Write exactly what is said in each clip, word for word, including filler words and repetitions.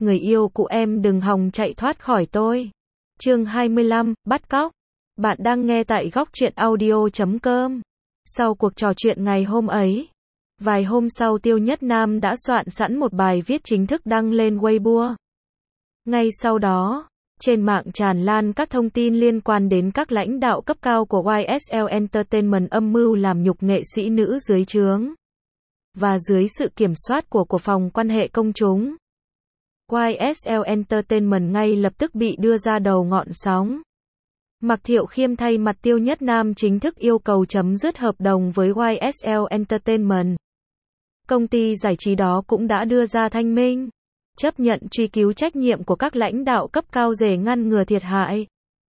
người yêu cũ em đừng hòng chạy thoát khỏi tôi. Chương hai mươi lăm, bắt cóc. Bạn đang nghe tại góc truyện audio chấm com. Sau cuộc trò chuyện ngày hôm ấy, vài hôm sau Tiêu Nhất Nam đã soạn sẵn một bài viết chính thức đăng lên Weibo. Ngay sau đó, trên mạng tràn lan các thông tin liên quan đến các lãnh đạo cấp cao của Y S L Entertainment âm mưu làm nhục nghệ sĩ nữ dưới trướng. Và dưới sự kiểm soát của của phòng quan hệ công chúng, Y S L Entertainment ngay lập tức bị đưa ra đầu ngọn sóng. Mạc Thiệu Khiêm thay mặt Tiêu Nhất Nam chính thức yêu cầu chấm dứt hợp đồng với Y S L Entertainment. Công ty giải trí đó cũng đã đưa ra thanh minh, chấp nhận truy cứu trách nhiệm của các lãnh đạo cấp cao để ngăn ngừa thiệt hại.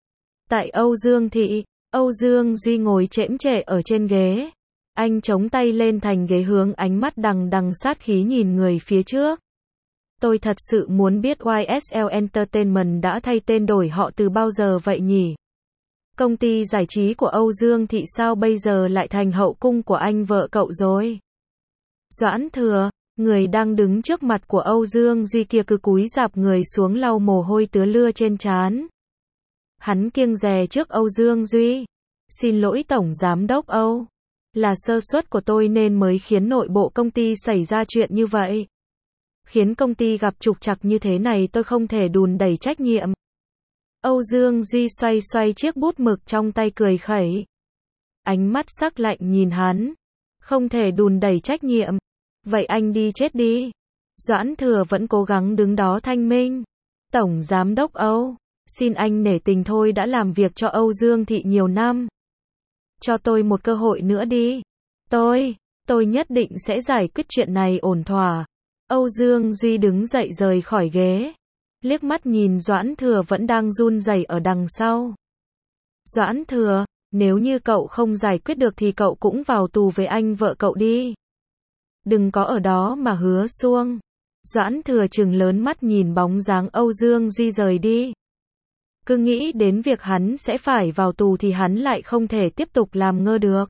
Tại Âu Dương Thị, Âu Dương Duy ngồi chễm chệ ở trên ghế. Anh chống tay lên thành ghế hướng ánh mắt đằng đằng sát khí nhìn người phía trước. Tôi thật sự muốn biết Y S L Entertainment đã thay tên đổi họ từ bao giờ vậy nhỉ? Công ty giải trí của Âu Dương Thị sao bây giờ lại thành hậu cung của anh vợ cậu rồi? Doãn Thừa, người đang đứng trước mặt của Âu Dương Duy kia cứ cúi rạp người xuống lau mồ hôi tứa lưa trên trán. Hắn kiêng dè trước Âu Dương Duy. Xin lỗi Tổng Giám đốc Âu. Là sơ suất của tôi nên mới khiến nội bộ công ty xảy ra chuyện như vậy. Khiến công ty gặp trục trặc như thế này tôi không thể đùn đẩy trách nhiệm. Âu Dương Duy xoay xoay chiếc bút mực trong tay cười khẩy. Ánh mắt sắc lạnh nhìn hắn. Không thể đùn đẩy trách nhiệm. Vậy anh đi chết đi. Doãn Thừa vẫn cố gắng đứng đó thanh minh. Tổng Giám đốc Âu, xin anh nể tình thôi đã làm việc cho Âu Dương Thị nhiều năm. Cho tôi một cơ hội nữa đi. Tôi, tôi nhất định sẽ giải quyết chuyện này ổn thỏa. Âu Dương Duy đứng dậy rời khỏi ghế. Liếc mắt nhìn Doãn Thừa vẫn đang run rẩy ở đằng sau. Doãn Thừa, nếu như cậu không giải quyết được thì cậu cũng vào tù với anh vợ cậu đi. Đừng có ở đó mà hứa suông. Doãn Thừa trừng lớn mắt nhìn bóng dáng Âu Dương Duy rời đi. Cứ nghĩ đến việc hắn sẽ phải vào tù thì hắn lại không thể tiếp tục làm ngơ được.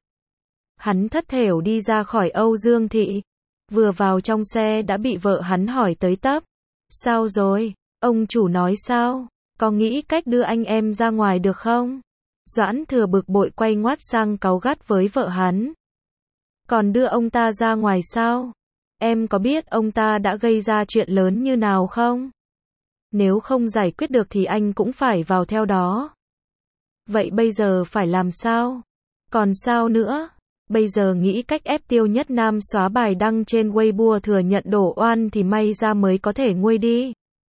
Hắn thất thểu đi ra khỏi Âu Dương Thị. Vừa vào trong xe đã bị vợ hắn hỏi tới tấp. Sao rồi? Ông chủ nói sao? Có nghĩ cách đưa anh em ra ngoài được không? Doãn Thừa bực bội quay ngoắt sang cáu gắt với vợ hắn. Còn đưa ông ta ra ngoài sao? Em có biết ông ta đã gây ra chuyện lớn như nào không? Nếu không giải quyết được thì anh cũng phải vào theo đó. Vậy bây giờ phải làm sao? Còn sao nữa? Bây giờ nghĩ cách ép Tiêu Nhất Nam xóa bài đăng trên Weibo thừa nhận đổ oan thì may ra mới có thể nguôi đi.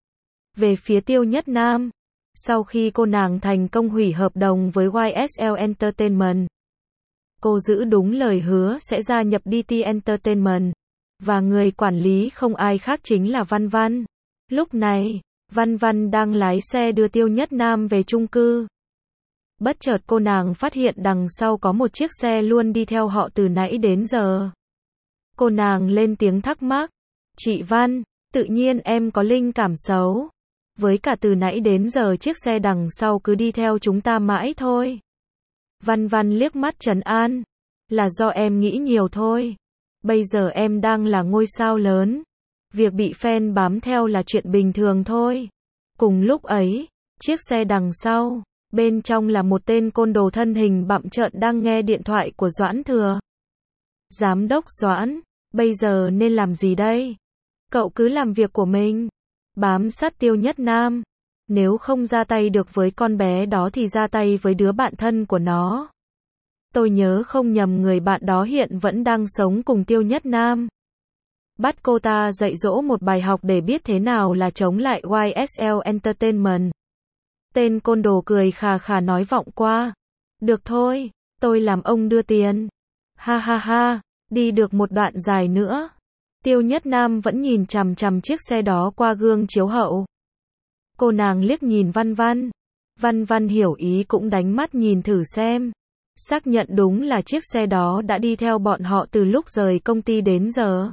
Về phía Tiêu Nhất Nam, sau khi cô nàng thành công hủy hợp đồng với Y S L Entertainment, cô giữ đúng lời hứa sẽ gia nhập D T Entertainment, và người quản lý không ai khác chính là Văn Văn. Lúc này, Văn Văn đang lái xe đưa Tiêu Nhất Nam về chung cư. Bất chợt cô nàng phát hiện đằng sau có một chiếc xe luôn đi theo họ từ nãy đến giờ. Cô nàng lên tiếng thắc mắc. Chị Văn, tự nhiên em có linh cảm xấu. Với cả từ nãy đến giờ chiếc xe đằng sau cứ đi theo chúng ta mãi thôi. Văn Văn liếc mắt trấn an. Là do em nghĩ nhiều thôi. Bây giờ em đang là ngôi sao lớn. Việc bị fan bám theo là chuyện bình thường thôi. Cùng lúc ấy, chiếc xe đằng sau, bên trong là một tên côn đồ thân hình bặm trợn đang nghe điện thoại của Doãn Thừa. Giám đốc Doãn, bây giờ nên làm gì đây? Cậu cứ làm việc của mình. Bám sát Tiêu Nhất Nam. Nếu không ra tay được với con bé đó thì ra tay với đứa bạn thân của nó. Tôi nhớ không nhầm người bạn đó hiện vẫn đang sống cùng Tiêu Nhất Nam. Bắt cô ta dạy dỗ một bài học để biết thế nào là chống lại Y S L Entertainment. Tên côn đồ cười khà khà nói vọng qua. Được thôi, tôi làm ông đưa tiền. Ha ha ha, đi được một đoạn dài nữa. Tiêu Nhất Nam vẫn nhìn chằm chằm chiếc xe đó qua gương chiếu hậu. Cô nàng liếc nhìn Văn Văn. Văn Văn hiểu ý cũng đánh mắt nhìn thử xem. Xác nhận đúng là chiếc xe đó đã đi theo bọn họ từ lúc rời công ty đến giờ.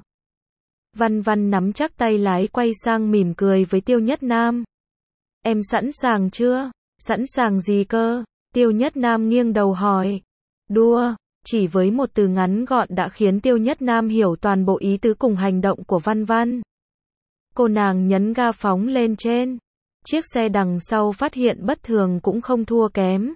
Văn Văn nắm chắc tay lái quay sang mỉm cười với Tiêu Nhất Nam. Em sẵn sàng chưa? Sẵn sàng gì cơ? Tiêu Nhất Nam nghiêng đầu hỏi. Đua. Chỉ với một từ ngắn gọn đã khiến Tiêu Nhất Nam hiểu toàn bộ ý tứ cùng hành động của Văn Văn. Cô nàng nhấn ga phóng lên trên. Chiếc xe đằng sau phát hiện bất thường cũng không thua kém.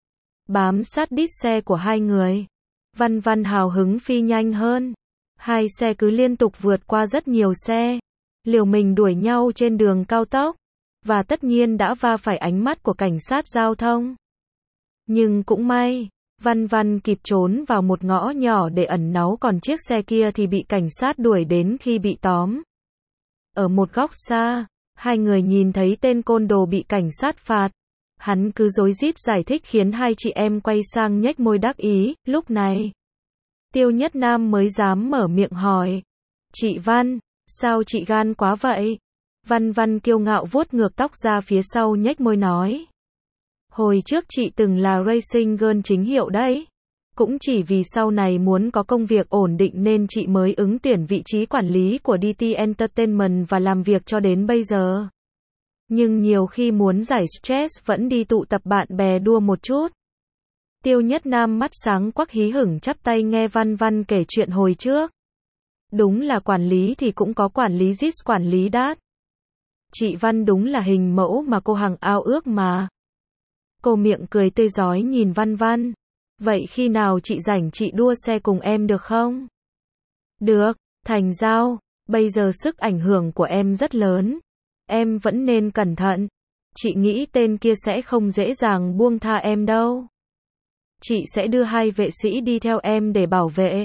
Bám sát đít xe của hai người. Văn Văn hào hứng phi nhanh hơn. Hai xe cứ liên tục vượt qua rất nhiều xe. Liều mình đuổi nhau trên đường cao tốc. Và tất nhiên đã va phải ánh mắt của cảnh sát giao thông. Nhưng cũng may, Văn Văn kịp trốn vào một ngõ nhỏ để ẩn náu, còn chiếc xe kia thì bị cảnh sát đuổi đến khi bị tóm. Ở một góc xa, hai người nhìn thấy tên côn đồ bị cảnh sát phạt. Hắn cứ rối rít giải thích khiến hai chị em quay sang nhếch môi đắc ý. Lúc này, Tiêu Nhất Nam mới dám mở miệng hỏi. Chị Văn, sao chị gan quá vậy? Văn Văn kiêu ngạo vuốt ngược tóc ra phía sau nhếch môi nói. Hồi trước chị từng là racing girl chính hiệu đấy. Cũng chỉ vì sau này muốn có công việc ổn định nên chị mới ứng tuyển vị trí quản lý của đê tê Entertainment và làm việc cho đến bây giờ. Nhưng nhiều khi muốn giải stress vẫn đi tụ tập bạn bè đua một chút. Tiêu Nhất Nam mắt sáng quắc hí hửng chắp tay nghe Văn Văn kể chuyện hồi trước. Đúng là quản lý thì cũng có quản lý dít quản lý đát. Chị Văn đúng là hình mẫu mà cô hằng ao ước mà. Cô miệng cười tươi rói nhìn Văn Văn. Vậy khi nào chị rảnh chị đua xe cùng em được không? Được, thành giao, bây giờ sức ảnh hưởng của em rất lớn. Em vẫn nên cẩn thận. Chị nghĩ tên kia sẽ không dễ dàng buông tha em đâu. Chị sẽ đưa hai vệ sĩ đi theo em để bảo vệ.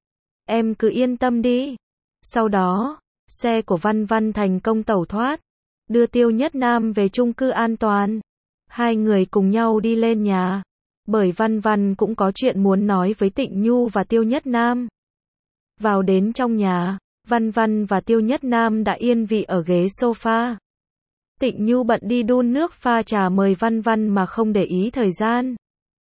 Em cứ yên tâm đi. Sau đó, xe của Văn Văn thành công tẩu thoát, đưa Tiêu Nhất Nam về chung cư an toàn. Hai người cùng nhau đi lên nhà. Bởi Văn Văn cũng có chuyện muốn nói với Tịnh Nhu và Tiêu Nhất Nam. Vào đến trong nhà, Văn Văn và Tiêu Nhất Nam đã yên vị ở ghế sofa. Tịnh Nhu bận đi đun nước pha trà mời Văn Văn mà không để ý thời gian.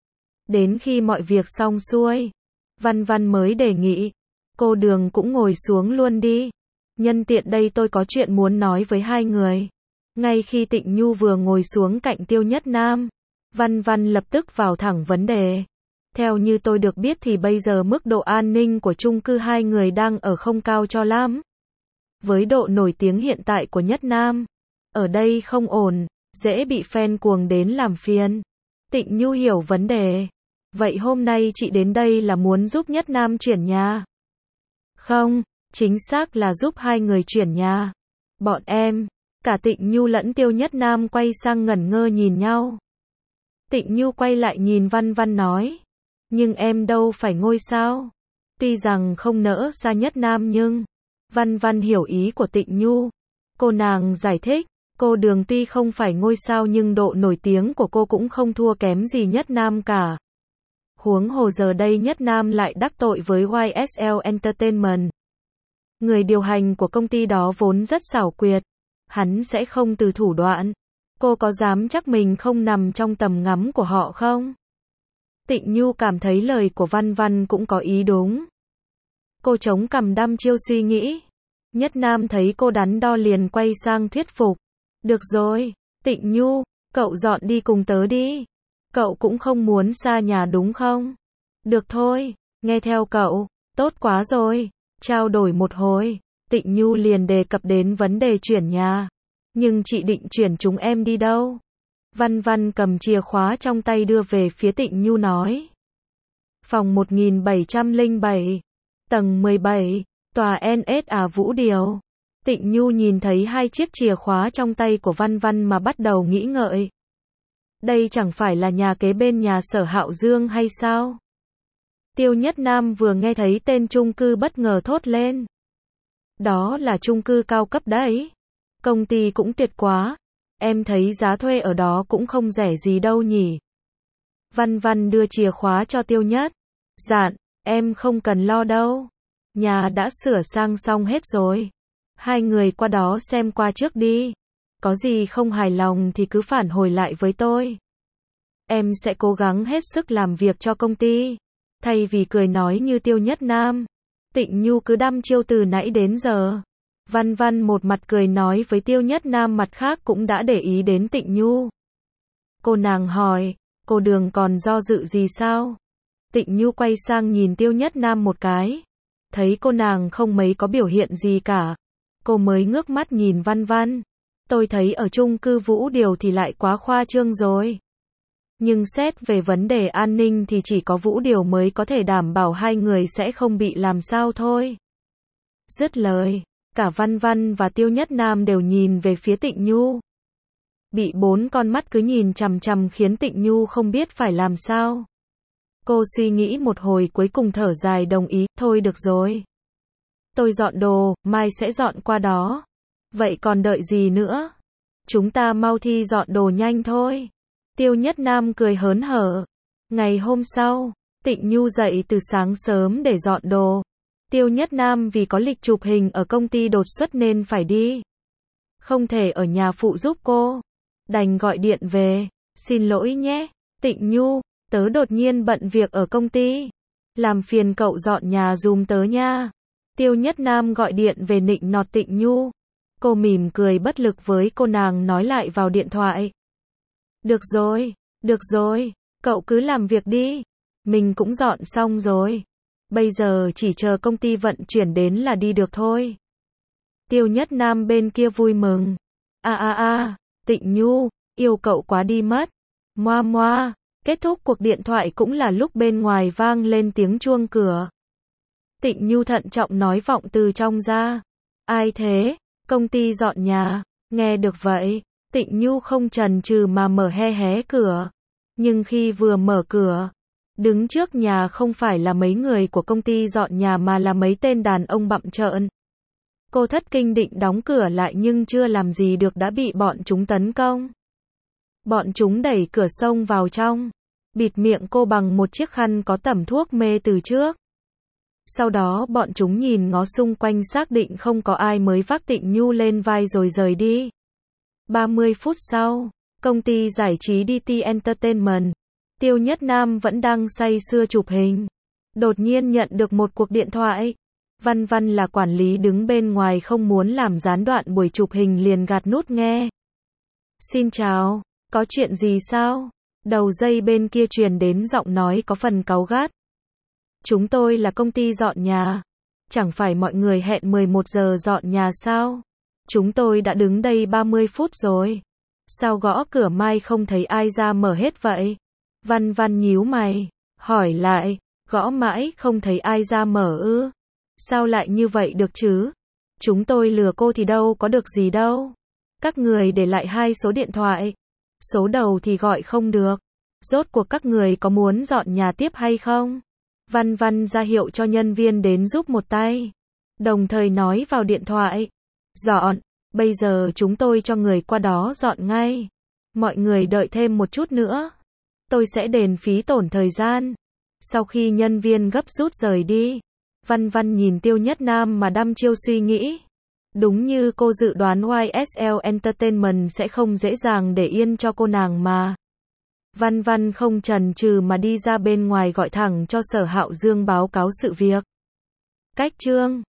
Đến khi mọi việc xong xuôi, Văn Văn mới đề nghị, cô Đường cũng ngồi xuống luôn đi. Nhân tiện đây tôi có chuyện muốn nói với hai người. Ngay khi Tịnh Nhu vừa ngồi xuống cạnh Tiêu Nhất Nam, Văn Văn lập tức vào thẳng vấn đề. Theo như tôi được biết thì bây giờ mức độ an ninh của chung cư hai người đang ở không cao cho lắm. Với độ nổi tiếng hiện tại của Nhất Nam, ở đây không ổn, dễ bị fan cuồng đến làm phiền. Tịnh Nhu hiểu vấn đề. Vậy hôm nay chị đến đây là muốn giúp Nhất Nam chuyển nhà? Không, chính xác là giúp hai người chuyển nhà. Bọn em, cả Tịnh Nhu lẫn Tiêu Nhất Nam quay sang ngẩn ngơ nhìn nhau. Tịnh Nhu quay lại nhìn Văn Văn nói. Nhưng em đâu phải ngôi sao. Tuy rằng không nỡ xa Nhất Nam nhưng... Văn Văn hiểu ý của Tịnh Nhu. Cô nàng giải thích. Cô Đường tuy không phải ngôi sao nhưng độ nổi tiếng của cô cũng không thua kém gì Nhất Nam cả. Huống hồ giờ đây Nhất Nam lại đắc tội với Y S L Entertainment. Người điều hành của công ty đó vốn rất xảo quyệt. Hắn sẽ không từ thủ đoạn. Cô có dám chắc mình không nằm trong tầm ngắm của họ không? Tịnh Nhu cảm thấy lời của Văn Văn cũng có ý đúng. Cô chống cằm đăm chiêu suy nghĩ. Nhất Nam thấy cô đắn đo liền quay sang thuyết phục. Được rồi, Tịnh Nhu, cậu dọn đi cùng tớ đi. Cậu cũng không muốn xa nhà đúng không? Được thôi, nghe theo cậu, tốt quá rồi. Trao đổi một hồi, Tịnh Nhu liền đề cập đến vấn đề chuyển nhà. Nhưng chị định chuyển chúng em đi đâu? Văn Văn cầm chìa khóa trong tay đưa về phía Tịnh Nhu nói. Phòng một nghìn bảy trăm lẻ bảy, tầng mười bảy, tòa en ét A Vũ Điều. Tịnh Nhu nhìn thấy hai chiếc chìa khóa trong tay của Văn Văn mà bắt đầu nghĩ ngợi. Đây chẳng phải là nhà kế bên nhà Sở Hạo Dương hay sao? Tiêu Nhất Nam vừa nghe thấy tên chung cư bất ngờ thốt lên. Đó là chung cư cao cấp đấy. Công ty cũng tuyệt quá. Em thấy giá thuê ở đó cũng không rẻ gì đâu nhỉ. Văn Văn đưa chìa khóa cho Tiêu Nhất. Dạn, em không cần lo đâu. Nhà đã sửa sang xong hết rồi. Hai người qua đó xem qua trước đi. Có gì không hài lòng thì cứ phản hồi lại với tôi. Em sẽ cố gắng hết sức làm việc cho công ty. Thay vì cười nói như Tiêu Nhất Nam, Tịnh Nhu cứ đăm chiêu từ nãy đến giờ. Văn Văn một mặt cười nói với Tiêu Nhất Nam, mặt khác cũng đã để ý đến Tịnh Nhu. Cô nàng hỏi, cô Đường còn do dự gì sao? Tịnh Nhu quay sang nhìn Tiêu Nhất Nam một cái. Thấy cô nàng không mấy có biểu hiện gì cả. Cô mới ngước mắt nhìn Văn Văn. Tôi thấy ở chung cư Vũ Điều thì lại quá khoa trương rồi. Nhưng xét về vấn đề an ninh thì chỉ có Vũ Điều mới có thể đảm bảo hai người sẽ không bị làm sao thôi. Dứt lời, cả Văn Văn và Tiêu Nhất Nam đều nhìn về phía Tịnh Nhu. Bị bốn con mắt cứ nhìn chằm chằm khiến Tịnh Nhu không biết phải làm sao. Cô suy nghĩ một hồi cuối cùng thở dài đồng ý, thôi được rồi. Tôi dọn đồ, mai sẽ dọn qua đó. Vậy còn đợi gì nữa? Chúng ta mau thi dọn đồ nhanh thôi. Tiêu Nhất Nam cười hớn hở. Ngày hôm sau, Tịnh Nhu dậy từ sáng sớm để dọn đồ. Tiêu Nhất Nam vì có lịch chụp hình ở công ty đột xuất nên phải đi. Không thể ở nhà phụ giúp cô. Đành gọi điện về. Xin lỗi nhé, Tịnh Nhu, tớ đột nhiên bận việc ở công ty. Làm phiền cậu dọn nhà giùm tớ nha. Tiêu Nhất Nam gọi điện về nịnh nọt Tịnh Nhu. Cô mỉm cười bất lực với cô, nàng nói lại vào điện thoại. Được rồi, được rồi, cậu cứ làm việc đi. Mình cũng dọn xong rồi. Bây giờ chỉ chờ công ty vận chuyển đến là đi được thôi. Tiêu Nhất Nam bên kia vui mừng. A a a, Tịnh Nhu, yêu cậu quá đi mất. Moa moa, kết thúc cuộc điện thoại cũng là lúc bên ngoài vang lên tiếng chuông cửa. Tịnh Nhu thận trọng nói vọng từ trong ra. Ai thế? Công ty dọn nhà. Nghe được vậy, Tịnh Nhu không chần chừ mà mở hé hé cửa. Nhưng khi vừa mở cửa, đứng trước nhà không phải là mấy người của công ty dọn nhà mà là mấy tên đàn ông bặm trợn. Cô thất kinh định đóng cửa lại nhưng chưa làm gì được đã bị bọn chúng tấn công. Bọn chúng đẩy cửa xông vào trong, bịt miệng cô bằng một chiếc khăn có tẩm thuốc mê từ trước. Sau đó bọn chúng nhìn ngó xung quanh xác định không có ai mới vác Tịnh Nhu lên vai rồi rời đi. ba mươi phút sau, công ty giải trí đê tê Entertainment, Tiêu Nhất Nam vẫn đang say sưa chụp hình. Đột nhiên nhận được một cuộc điện thoại. Văn Văn là quản lý đứng bên ngoài không muốn làm gián đoạn buổi chụp hình liền gạt nút nghe. Xin chào, có chuyện gì sao? Đầu dây bên kia truyền đến giọng nói có phần cáu gắt. Chúng tôi là công ty dọn nhà. Chẳng phải mọi người hẹn mười một giờ dọn nhà sao? Chúng tôi đã đứng đây ba mươi phút rồi. Sao gõ cửa mai không thấy ai ra mở hết vậy? Văn Văn nhíu mày, hỏi lại, gõ mãi không thấy ai ra mở ư? Sao lại như vậy được chứ? Chúng tôi lừa cô thì đâu có được gì đâu. Các người để lại hai số điện thoại. Số đầu thì gọi không được. Rốt cuộc các người có muốn dọn nhà tiếp hay không? Văn Văn ra hiệu cho nhân viên đến giúp một tay. Đồng thời nói vào điện thoại. Dọn, bây giờ chúng tôi cho người qua đó dọn ngay. Mọi người đợi thêm một chút nữa. Tôi sẽ đền phí tổn thời gian. Sau khi nhân viên gấp rút rời đi, Văn Văn nhìn Tiêu Nhất Nam mà đăm chiêu suy nghĩ. Đúng như cô dự đoán Y S L Entertainment sẽ không dễ dàng để yên cho cô nàng mà. Văn Văn không chần chừ mà đi ra bên ngoài gọi thẳng cho Sở Hạo Dương báo cáo sự việc. Cách chương